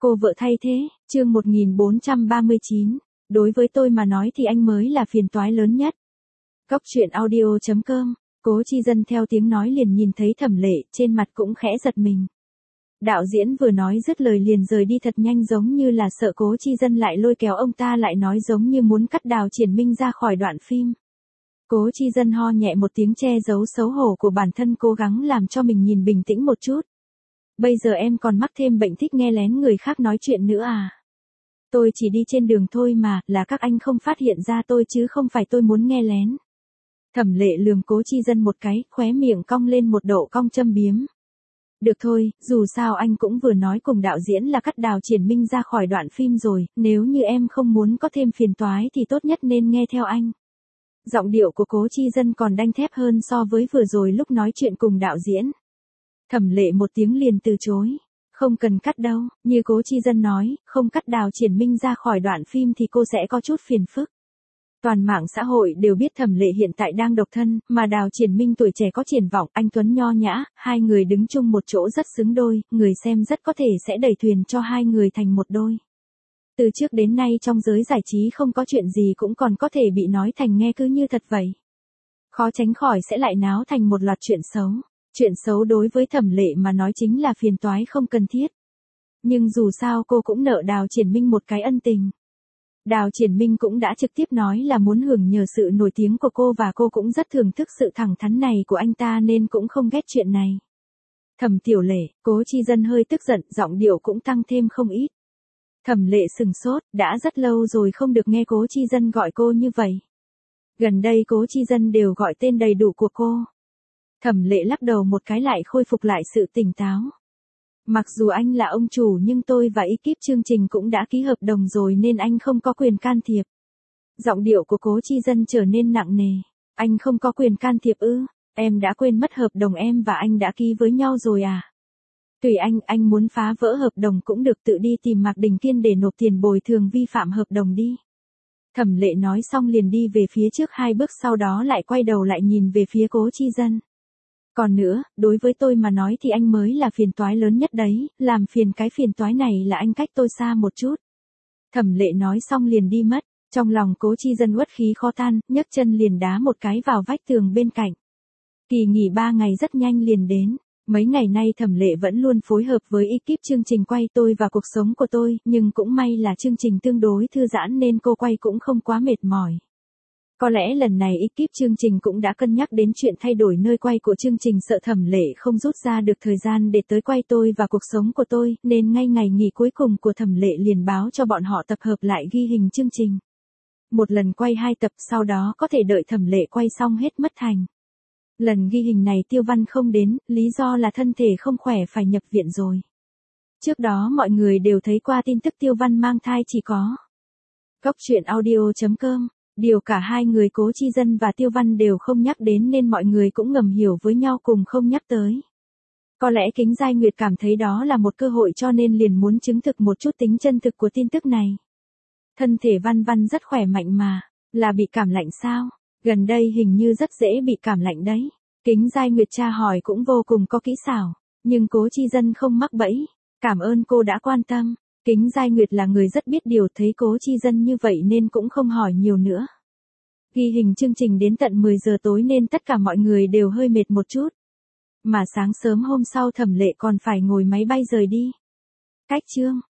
Cô vợ thay thế, chương 1439. Đối với tôi mà nói thì anh mới là phiền toái lớn nhất. Cóc truyện audio.com. Cố Chi Dân theo tiếng nói liền nhìn thấy Thẩm Lệ, trên mặt cũng khẽ giật mình. Đạo diễn vừa nói dứt lời liền rời đi thật nhanh, giống như là sợ Cố Chi Dân lại lôi kéo ông ta lại nói, giống như muốn cắt Đào Triển Minh ra khỏi đoạn phim. Cố Chi Dân ho nhẹ một tiếng che giấu xấu hổ của bản thân, cố gắng làm cho mình nhìn bình tĩnh một chút. Bây giờ em còn mắc thêm bệnh thích nghe lén người khác nói chuyện nữa à? Tôi chỉ đi trên đường thôi mà, là các anh không phát hiện ra tôi chứ không phải tôi muốn nghe lén. Thẩm Lệ lườm Cố Chi Dân một cái, khóe miệng cong lên một độ cong châm biếm. Được thôi, dù sao anh cũng vừa nói cùng đạo diễn là cắt Đào Triển Minh ra khỏi đoạn phim rồi, nếu như em không muốn có thêm phiền toái thì tốt nhất nên nghe theo anh. Giọng điệu của Cố Chi Dân còn đanh thép hơn so với vừa rồi lúc nói chuyện cùng đạo diễn. Thẩm Lệ một tiếng liền từ chối. Không cần cắt đâu, như Cố Chi Dân nói, không cắt Đào Triển Minh ra khỏi đoạn phim thì cô sẽ có chút phiền phức. Toàn mạng xã hội đều biết Thẩm Lệ hiện tại đang độc thân, mà Đào Triển Minh tuổi trẻ có triển vọng, anh tuấn nho nhã, hai người đứng chung một chỗ rất xứng đôi, người xem rất có thể sẽ đẩy thuyền cho hai người thành một đôi. Từ trước đến nay trong giới giải trí không có chuyện gì cũng còn có thể bị nói thành nghe cứ như thật vậy. Khó tránh khỏi sẽ lại náo thành một loạt chuyện xấu. Chuyện xấu đối với Thẩm Lệ mà nói chính là phiền toái không cần thiết. Nhưng dù sao cô cũng nợ Đào Triển Minh một cái ân tình. Đào Triển Minh cũng đã trực tiếp nói là muốn hưởng nhờ sự nổi tiếng của cô và cô cũng rất thưởng thức sự thẳng thắn này của anh ta nên cũng không ghét chuyện này. Thẩm Tiểu Lệ, Cố Chi Dân hơi tức giận, giọng điệu cũng tăng thêm không ít. Thẩm Lệ sừng sốt, đã rất lâu rồi không được nghe Cố Chi Dân gọi cô như vậy. Gần đây Cố Chi Dân đều gọi tên đầy đủ của cô. Thẩm Lệ lắc đầu một cái lại khôi phục lại sự tỉnh táo. Mặc dù anh là ông chủ nhưng tôi và ekip chương trình cũng đã ký hợp đồng rồi nên anh không có quyền can thiệp. Giọng điệu của Cố Chi Dân trở nên nặng nề. Anh không có quyền can thiệp ư? Em đã quên mất hợp đồng em và anh đã ký với nhau rồi à? Tùy anh muốn phá vỡ hợp đồng cũng được, tự đi tìm Mạc Đình Kiên để nộp tiền bồi thường vi phạm hợp đồng đi. Thẩm Lệ nói xong liền đi về phía trước 2 bước, sau đó lại quay đầu lại nhìn về phía Cố Chi Dân. Còn nữa, đối với tôi mà nói thì anh mới là phiền toái lớn nhất đấy, làm phiền cái phiền toái này là anh cách tôi xa một chút. Thẩm Lệ nói xong liền đi mất, trong lòng Cố Chi Dân uất khí khó tan, nhấc chân liền đá một cái vào vách tường bên cạnh. Kỳ nghỉ 3 ngày rất nhanh liền đến. Mấy ngày nay Thẩm Lệ vẫn luôn phối hợp với ekip chương trình quay Tôi và Cuộc Sống của Tôi, nhưng cũng may là chương trình tương đối thư giãn nên cô quay cũng không quá mệt mỏi. Có lẽ lần này ekip chương trình cũng đã cân nhắc đến chuyện thay đổi nơi quay của chương trình, sợ Thẩm Lệ không rút ra được thời gian để tới quay Tôi và Cuộc Sống của Tôi, nên ngay ngày nghỉ cuối cùng của Thẩm Lệ liền báo cho bọn họ tập hợp lại ghi hình chương trình. Một lần quay 2 tập, sau đó có thể đợi Thẩm Lệ quay xong hết mất thành. Lần ghi hình này Tiêu Văn không đến, lý do là thân thể không khỏe phải nhập viện rồi. Trước đó mọi người đều thấy qua tin tức Tiêu Văn mang thai chỉ có. Cóc truyện audio.com. Điều cả hai người Cố Chi Dân và Tiêu Văn đều không nhắc đến nên mọi người cũng ngầm hiểu với nhau cùng không nhắc tới. Có lẽ Kính Giai Nguyệt cảm thấy đó là một cơ hội cho nên liền muốn chứng thực một chút tính chân thực của tin tức này. Thân thể Văn Văn rất khỏe mạnh mà, là bị cảm lạnh sao? Gần đây hình như rất dễ bị cảm lạnh đấy. Kính Giai Nguyệt tra hỏi cũng vô cùng có kỹ xảo, nhưng Cố Chi Dân không mắc bẫy. Cảm ơn cô đã quan tâm. Kính Giai Nguyệt là người rất biết điều, thấy Cố Chi Dân như vậy nên cũng không hỏi nhiều nữa. Ghi hình chương trình đến tận 10 giờ tối nên tất cả mọi người đều hơi mệt một chút. Mà sáng sớm hôm sau Thẩm Lệ còn phải ngồi máy bay rời đi. Cách chương